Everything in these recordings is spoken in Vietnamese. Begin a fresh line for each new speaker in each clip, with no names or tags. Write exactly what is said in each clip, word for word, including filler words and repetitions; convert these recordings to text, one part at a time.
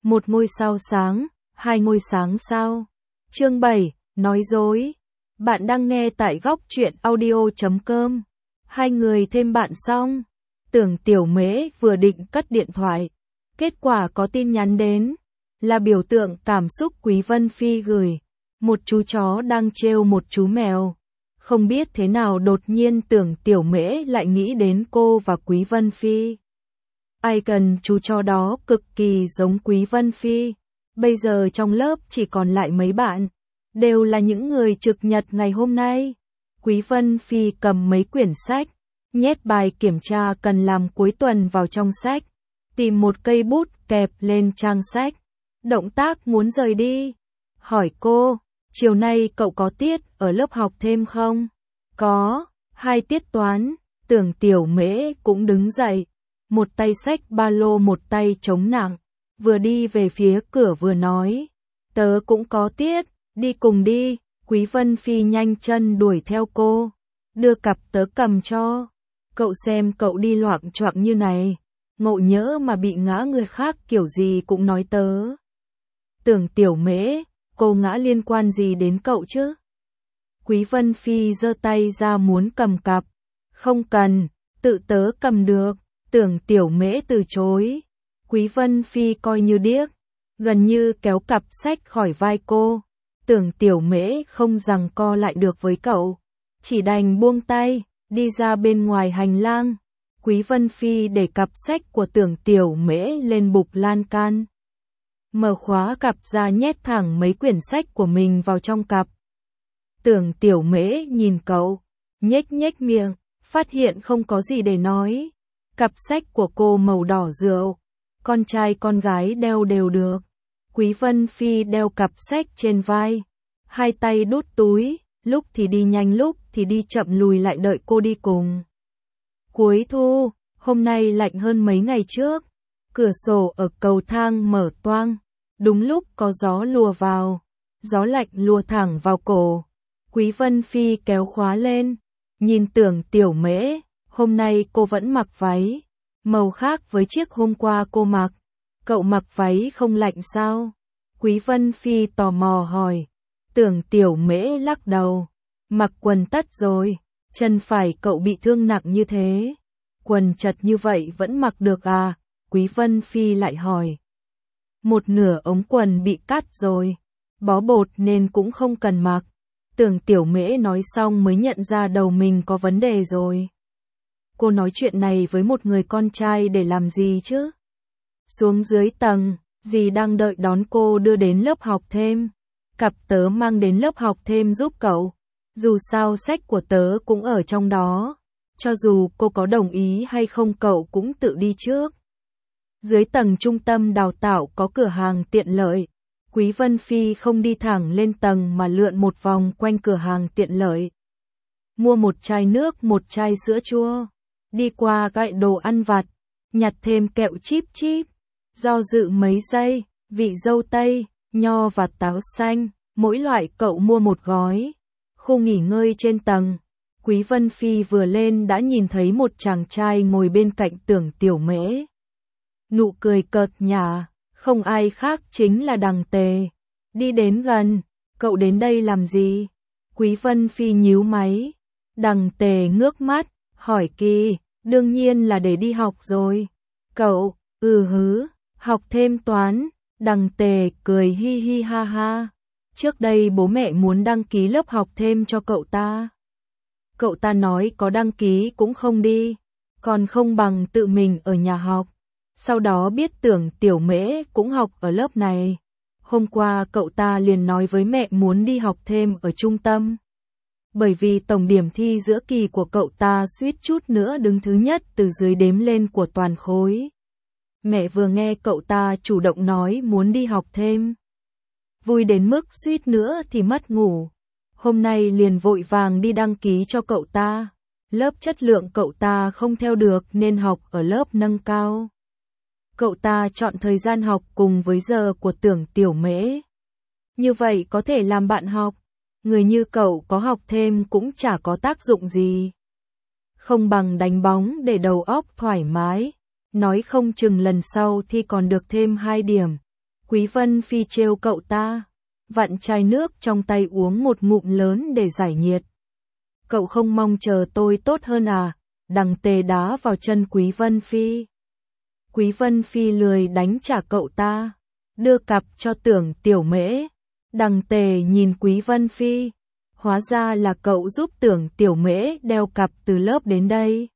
Một ngôi sao sáng, hai ngôi sáng sao. Chương bảy, nói dối. Bạn đang nghe tại góc truyện audio chấm com. Hai người thêm bạn xong. Tưởng Tiểu Mễ vừa định cất điện thoại. Kết quả có tin nhắn đến. Là biểu tượng cảm xúc Quý Vân Phi gửi. Một chú chó đang trêu một chú mèo. Không biết thế nào đột nhiên Tưởng Tiểu Mễ lại nghĩ đến cô và Quý Vân Phi. Ai cần chú chó đó cực kỳ giống Quý Vân Phi. Bây giờ trong lớp chỉ còn lại mấy bạn. Đều là những người trực nhật ngày hôm nay. Quý Vân Phi cầm mấy quyển sách. Nhét bài kiểm tra cần làm cuối tuần vào trong sách. Tìm một cây bút kẹp lên trang sách. Động tác muốn rời đi. Hỏi cô, chiều nay cậu có tiết ở lớp học thêm không? Có, hai tiết toán. Tưởng Tiểu Mễ cũng đứng dậy. Một tay xách ba lô một tay chống nặng. Vừa đi về phía cửa vừa nói. Tớ cũng có tiết, đi cùng đi. Quý Vân Phi nhanh chân đuổi theo cô. Đưa cặp tớ cầm cho. Cậu xem cậu đi loạng choạng như này. Ngộ nhỡ mà bị ngã người khác kiểu gì cũng nói tớ. Tưởng Tiểu Mễ, cô ngã liên quan gì đến cậu chứ? Quý Vân Phi giơ tay ra muốn cầm cặp. Không cần, tự tớ cầm được. Tưởng Tiểu Mễ từ chối. Quý Vân Phi coi như điếc, gần như kéo cặp sách khỏi vai cô. Tưởng Tiểu Mễ không giằng co lại được với cậu, chỉ đành buông tay, đi ra bên ngoài hành lang. Quý Vân Phi để cặp sách của Tưởng Tiểu Mễ lên bục lan can. Mở khóa cặp ra nhét thẳng mấy quyển sách của mình vào trong cặp. Tưởng Tiểu Mễ nhìn cậu, nhếch nhếch miệng, phát hiện không có gì để nói. Cặp sách của cô màu đỏ rượu, con trai con gái đeo đều được. Quý Vân Phi đeo cặp sách trên vai, hai tay đút túi, lúc thì đi nhanh lúc thì đi chậm lùi lại đợi cô đi cùng. Cuối thu, hôm nay lạnh hơn mấy ngày trước, cửa sổ ở cầu thang mở toang, đúng lúc có gió lùa vào, gió lạnh lùa thẳng vào cổ. Quý Vân Phi kéo khóa lên, nhìn Tưởng Tiểu Mễ. Hôm nay cô vẫn mặc váy, màu khác với chiếc hôm qua cô mặc. Cậu mặc váy không lạnh sao? Quý Vân Phi tò mò hỏi. Tưởng Tiểu Mễ lắc đầu. Mặc quần tất rồi, chân phải cậu bị thương nặng như thế. Quần chật như vậy vẫn mặc được à? Quý Vân Phi lại hỏi. Một nửa ống quần bị cắt rồi, bó bột nên cũng không cần mặc. Tưởng Tiểu Mễ nói xong mới nhận ra đầu mình có vấn đề rồi. Cô nói chuyện này với một người con trai để làm gì chứ? Xuống dưới tầng, dì đang đợi đón cô đưa đến lớp học thêm. Cặp tớ mang đến lớp học thêm giúp cậu. Dù sao sách của tớ cũng ở trong đó. Cho dù cô có đồng ý hay không cậu cũng tự đi trước. Dưới tầng trung tâm đào tạo có cửa hàng tiện lợi. Quý Vân Phi không đi thẳng lên tầng mà lượn một vòng quanh cửa hàng tiện lợi. Mua một chai nước, một chai sữa chua. Đi qua gại đồ ăn vặt, nhặt thêm kẹo chip chip, do dự mấy giây, vị dâu tây, nho và táo xanh, mỗi loại cậu mua một gói. Khu nghỉ ngơi trên tầng, Quý Vân Phi vừa lên đã nhìn thấy một chàng trai ngồi bên cạnh Tưởng Tiểu Mễ. Nụ cười cợt nhả, không ai khác chính là Đằng Tề. Đi đến gần, cậu đến đây làm gì? Quý Vân Phi nhíu máy. Đằng Tề ngước mắt. Hỏi Kỳ, đương nhiên là để đi học rồi. Cậu, ừ hứ, học thêm toán. Đằng Tề cười hi hi ha ha. Trước đây bố mẹ muốn đăng ký lớp học thêm cho cậu ta. Cậu ta nói có đăng ký cũng không đi, còn không bằng tự mình ở nhà học. Sau đó biết Tưởng Tiểu Mễ cũng học ở lớp này. Hôm qua cậu ta liền nói với mẹ muốn đi học thêm ở trung tâm. Bởi vì tổng điểm thi giữa kỳ của cậu ta suýt chút nữa đứng thứ nhất từ dưới đếm lên của toàn khối. Mẹ vừa nghe cậu ta chủ động nói muốn đi học thêm, vui đến mức suýt nữa thì mất ngủ. Hôm nay liền vội vàng đi đăng ký cho cậu ta. Lớp chất lượng cậu ta không theo được nên học ở lớp nâng cao. Cậu ta chọn thời gian học cùng với giờ của Tưởng Tiểu Mễ. Như vậy có thể làm bạn học. Người như cậu có học thêm cũng chả có tác dụng gì. Không bằng đánh bóng để đầu óc thoải mái. Nói không chừng lần sau thì còn được thêm hai điểm. Quý Vân Phi trêu cậu ta, vặn chai nước trong tay uống một ngụm lớn để giải nhiệt. Cậu không mong chờ tôi tốt hơn à? Đằng Tề đá vào chân Quý Vân Phi. Quý Vân Phi lười đánh trả cậu ta, đưa cặp cho Tưởng Tiểu Mễ. Đằng Tề nhìn Quý Vân Phi, hóa ra là cậu giúp Tưởng Tiểu Mễ đeo cặp từ lớp đến đây.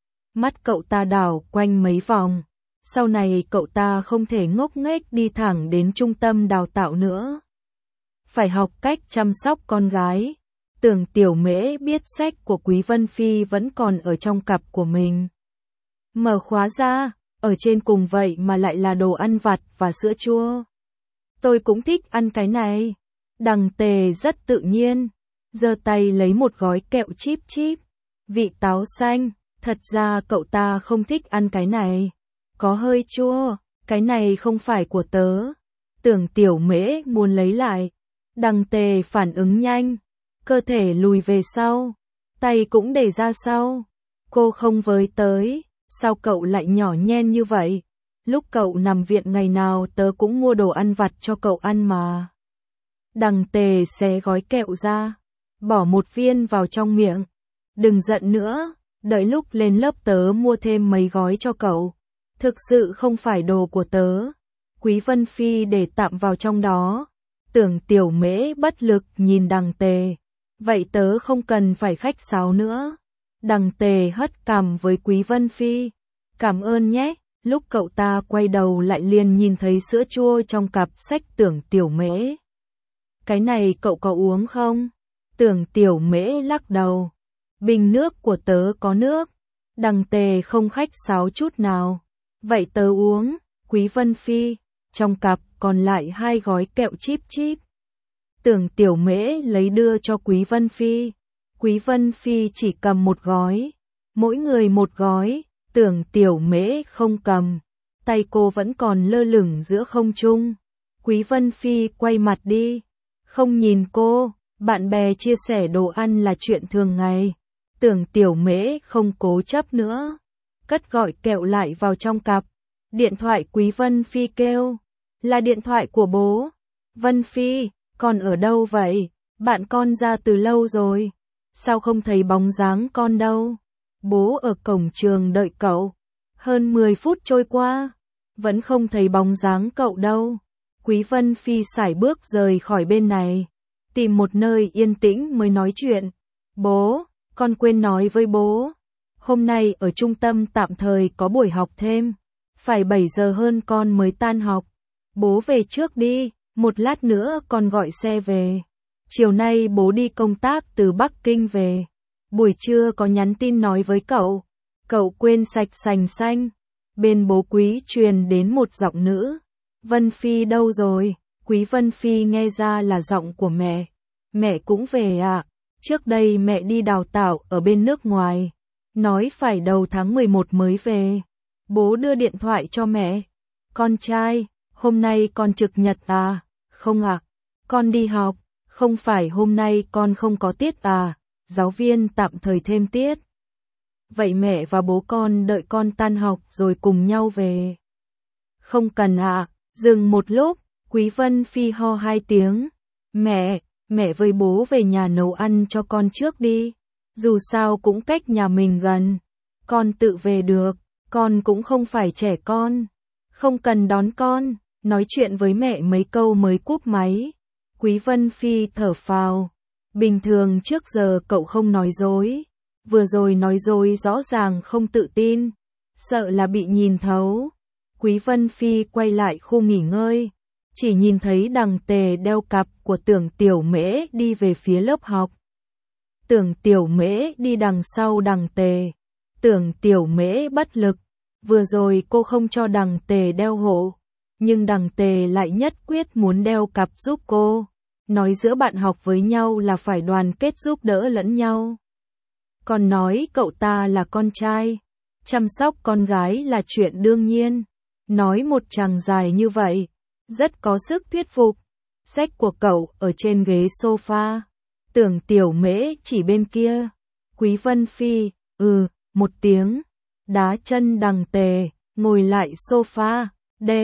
Mắt cậu ta đảo quanh mấy vòng, sau này cậu ta không thể ngốc nghếch đi thẳng đến trung tâm đào tạo nữa. Phải học cách chăm sóc con gái. Tưởng Tiểu Mễ biết sách của Quý Vân Phi vẫn còn ở trong cặp của mình. Mở khóa ra, ở trên cùng vậy mà lại là đồ ăn vặt và sữa chua. Tôi cũng thích ăn cái này. Đằng Tề rất tự nhiên, giơ tay lấy một gói kẹo chip chip, vị táo xanh. Thật ra cậu ta không thích ăn cái này, có hơi chua, cái này không phải của tớ. Tưởng Tiểu Mễ muốn lấy lại. Đằng Tề phản ứng nhanh, cơ thể lùi về sau, tay cũng để ra sau. Cô không với tới, sao cậu lại nhỏ nhen như vậy? Lúc cậu nằm viện ngày nào tớ cũng mua đồ ăn vặt cho cậu ăn mà. Đằng Tề xé gói kẹo ra, bỏ một viên vào trong miệng. Đừng giận nữa, đợi lúc lên lớp tớ mua thêm mấy gói cho cậu. Thực sự không phải đồ của tớ. Quý Vân Phi để tạm vào trong đó. Tưởng Tiểu Mễ bất lực nhìn Đằng Tề. Vậy tớ không cần phải khách sáo nữa. Đằng Tề hất cằm với Quý Vân Phi. Cảm ơn nhé. Lúc cậu ta quay đầu lại liền nhìn thấy sữa chua trong cặp sách Tưởng Tiểu Mễ. Cái này cậu có uống không? Tưởng Tiểu Mễ lắc đầu. Bình nước của tớ có nước. Đằng Tề không khách sáo chút nào. Vậy tớ uống. Quý Vân Phi. Trong cặp còn lại hai gói kẹo chip chip. Tưởng Tiểu Mễ lấy đưa cho Quý Vân Phi. Quý Vân Phi chỉ cầm một gói. Mỗi người một gói. Tưởng Tiểu Mễ không cầm. Tay cô vẫn còn lơ lửng giữa không trung. Quý Vân Phi quay mặt đi. Không nhìn cô. Bạn bè chia sẻ đồ ăn là chuyện thường ngày. Tưởng Tiểu Mễ không cố chấp nữa. Cất gọi kẹo lại vào trong cặp. Điện thoại Quý Vân Phi kêu. Là điện thoại của bố. Vân Phi, con ở đâu vậy? Bạn con ra từ lâu rồi. Sao không thấy bóng dáng con đâu? Bố ở cổng trường đợi cậu. Hơn mười phút trôi qua. Vẫn không thấy bóng dáng cậu đâu. Quý Vân Phi sải bước rời khỏi bên này. Tìm một nơi yên tĩnh mới nói chuyện. Bố, con quên nói với bố. Hôm nay ở trung tâm tạm thời có buổi học thêm. Phải bảy giờ hơn con mới tan học. Bố về trước đi, một lát nữa con gọi xe về. Chiều nay bố đi công tác từ Bắc Kinh về. Buổi trưa có nhắn tin nói với cậu. Cậu quên sạch sành xanh. Bên bố Quý truyền đến một giọng nữ. Vân Phi đâu rồi? Quý Vân Phi nghe ra là giọng của mẹ. Mẹ cũng về à? Trước đây mẹ đi đào tạo ở bên nước ngoài. Nói phải đầu tháng mười một mới về. Bố đưa điện thoại cho mẹ. Con trai, hôm nay con trực nhật à? Không ạ. À? Con đi học. Không phải hôm nay con không có tiết à? Giáo viên tạm thời thêm tiết. Vậy mẹ và bố con đợi con tan học rồi cùng nhau về. Không cần ạ. À? Dừng một lúc, Quý Vân Phi ho hai tiếng. Mẹ, mẹ với bố về nhà nấu ăn cho con trước đi. Dù sao cũng cách nhà mình gần. Con tự về được, con cũng không phải trẻ con. Không cần đón con, nói chuyện với mẹ mấy câu mới cúp máy. Quý Vân Phi thở phào. Bình thường trước giờ cậu không nói dối. Vừa rồi nói dối rõ ràng không tự tin. Sợ là bị nhìn thấu. Quý Vân Phi quay lại khu nghỉ ngơi. Chỉ nhìn thấy Đằng Tề đeo cặp của Tưởng Tiểu Mễ đi về phía lớp học. Tưởng Tiểu Mễ đi đằng sau Đằng Tề. Tưởng Tiểu Mễ bất lực. Vừa rồi cô không cho Đằng Tề đeo hộ. Nhưng Đằng Tề lại nhất quyết muốn đeo cặp giúp cô. Nói giữa bạn học với nhau là phải đoàn kết giúp đỡ lẫn nhau. Còn nói cậu ta là con trai. Chăm sóc con gái là chuyện đương nhiên. Nói một chàng dài như vậy. Rất có sức thuyết phục. Sách của cậu ở trên ghế sofa. Tưởng Tiểu Mễ chỉ bên kia. Quý Vân Phi, ừ, một tiếng. Đá chân Đằng Tề, ngồi lại sofa. Đệt,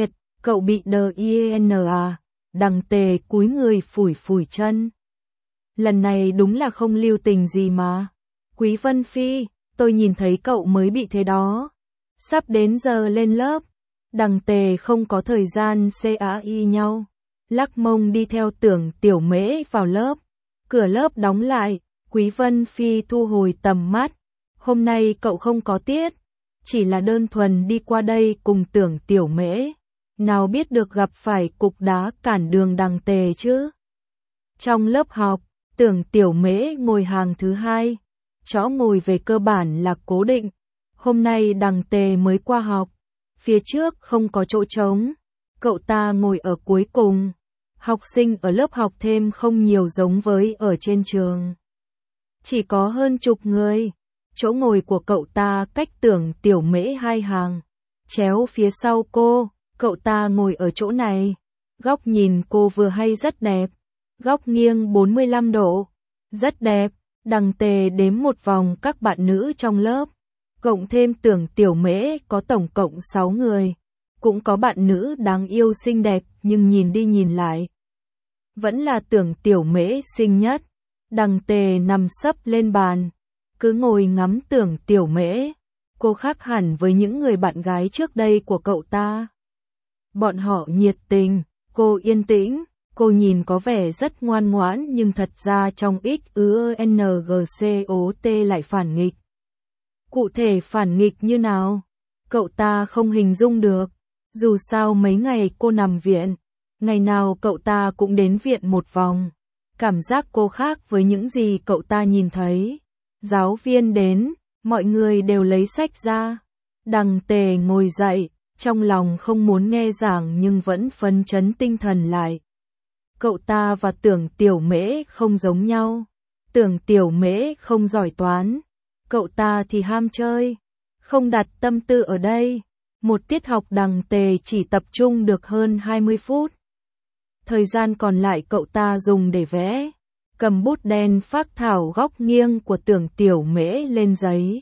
Cậu bị đờ yên à? Đằng Tề cúi người phủi phủi chân. Lần này đúng là không lưu tình gì mà. Quý Vân Phi, tôi nhìn thấy cậu mới bị thế đó. Sắp đến giờ lên lớp. Đằng Tề không có thời gian cãi nhau. Lắc mông đi theo Tưởng Tiểu Mễ vào lớp. Cửa lớp đóng lại, Quý Vân Phi thu hồi tầm mắt. Hôm nay cậu không có tiết. Chỉ là đơn thuần đi qua đây cùng Tưởng Tiểu Mễ. Nào biết được gặp phải cục đá cản đường Đằng Tề chứ. Trong lớp học, Tưởng Tiểu Mễ ngồi hàng thứ hai. Chỗ ngồi về cơ bản là cố định. Hôm nay Đằng Tề mới qua học. Phía trước không có chỗ trống. Cậu ta ngồi ở cuối cùng. Học sinh ở lớp học thêm không nhiều giống với ở trên trường. Chỉ có hơn chục người. Chỗ ngồi của cậu ta cách Tưởng Tiểu Mễ hai hàng. Chéo phía sau cô, cậu ta ngồi ở chỗ này. Góc nhìn cô vừa hay rất đẹp. Góc nghiêng bốn mươi lăm độ. Rất đẹp. Đằng Tề đếm một vòng các bạn nữ trong lớp. Cộng thêm Tưởng Tiểu Mễ có tổng cộng sáu người. Cũng có bạn nữ đáng yêu xinh đẹp nhưng nhìn đi nhìn lại. Vẫn là Tưởng Tiểu Mễ xinh nhất. Đằng Tề nằm sấp lên bàn. Cứ ngồi ngắm Tưởng Tiểu Mễ. Cô khác hẳn với những người bạn gái trước đây của cậu ta. Bọn họ nhiệt tình, cô yên tĩnh. Cô nhìn có vẻ rất ngoan ngoãn nhưng thật ra trong X U N G C O T lại phản nghịch. Cụ thể phản nghịch như nào? Cậu ta không hình dung được. Dù sao mấy ngày cô nằm viện, ngày nào cậu ta cũng đến viện một vòng. Cảm giác cô khác với những gì cậu ta nhìn thấy. Giáo viên đến, mọi người đều lấy sách ra. Đằng Tề ngồi dậy, trong lòng không muốn nghe giảng nhưng vẫn phấn chấn tinh thần lại. Cậu ta và Tưởng Tiểu Mễ không giống nhau. Tưởng Tiểu Mễ không giỏi toán. Cậu ta thì ham chơi. Không đặt tâm tư ở đây. Một tiết học Đằng Tề chỉ tập trung được hơn hai mươi phút. Thời gian còn lại cậu ta dùng để vẽ. Cầm bút đen phác thảo góc nghiêng của Tưởng Tiểu Mễ lên giấy.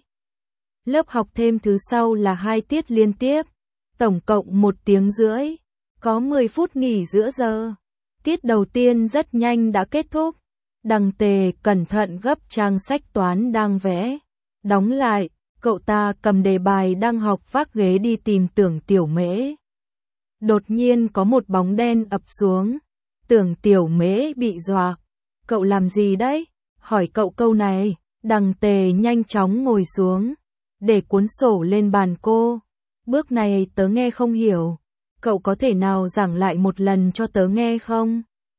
Lớp học thêm thứ sau là hai tiết liên tiếp. Tổng cộng một tiếng rưỡi. Có mười phút nghỉ giữa giờ. Tiết đầu tiên rất nhanh đã kết thúc. Đằng Tề cẩn thận gấp trang sách toán đang vẽ. Đóng lại, cậu ta cầm đề bài đang học vác ghế đi tìm Tưởng Tiểu Mễ. Đột nhiên có một bóng đen ập xuống. Tưởng Tiểu Mễ bị dọa. Cậu làm gì đấy? Hỏi cậu câu này. Đằng Tề nhanh chóng ngồi xuống. Để cuốn sổ lên bàn cô. Bước này tớ nghe không hiểu. Cậu có thể nào giảng lại một lần cho tớ nghe không?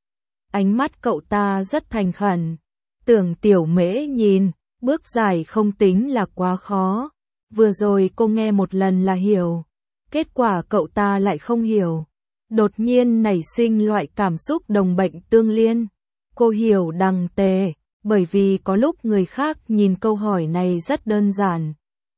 Ánh mắt cậu ta rất thành khẩn. Tưởng Tiểu Mễ nhìn, bước giải không tính là quá khó. Vừa rồi cô nghe một lần là hiểu. Kết quả cậu ta lại không hiểu. Đột nhiên nảy sinh loại cảm xúc đồng bệnh tương liên. Cô hiểu Đằng Tề, bởi vì có lúc người khác nhìn câu hỏi này rất đơn giản.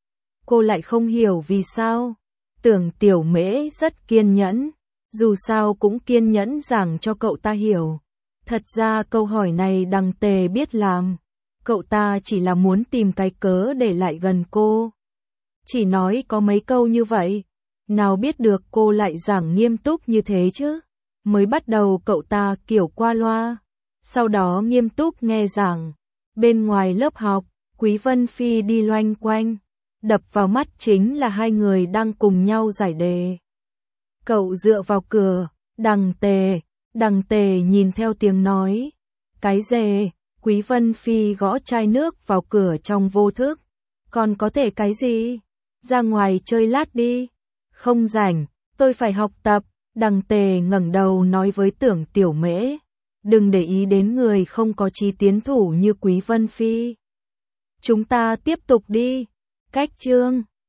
Cô lại không hiểu vì sao. Tưởng Tiểu Mễ rất kiên nhẫn, dù sao cũng kiên nhẫn giảng cho cậu ta hiểu. Thật ra câu hỏi này Đằng Tề biết làm. Cậu ta chỉ là muốn tìm cái cớ để lại gần cô. Chỉ nói có mấy câu như vậy. Nào biết được cô lại giảng nghiêm túc như thế chứ. Mới bắt đầu cậu ta kiểu qua loa. Sau đó nghiêm túc nghe giảng. Bên ngoài lớp học, Quý Vân Phi đi loanh quanh. Đập vào mắt chính là hai người đang cùng nhau giải đề. Cậu dựa vào cửa, Đằng Tề, Đằng Tề nhìn theo tiếng nói. Cái dề, Quý Vân Phi gõ chai nước vào cửa trong vô thức. Còn có thể cái gì? Ra ngoài chơi lát đi. Không rảnh, tôi phải học tập. Đằng Tề ngẩng đầu nói với Tưởng Tiểu Mễ. Đừng để ý đến người không có chí tiến thủ như Quý Vân Phi. Chúng ta tiếp tục đi. Cách chương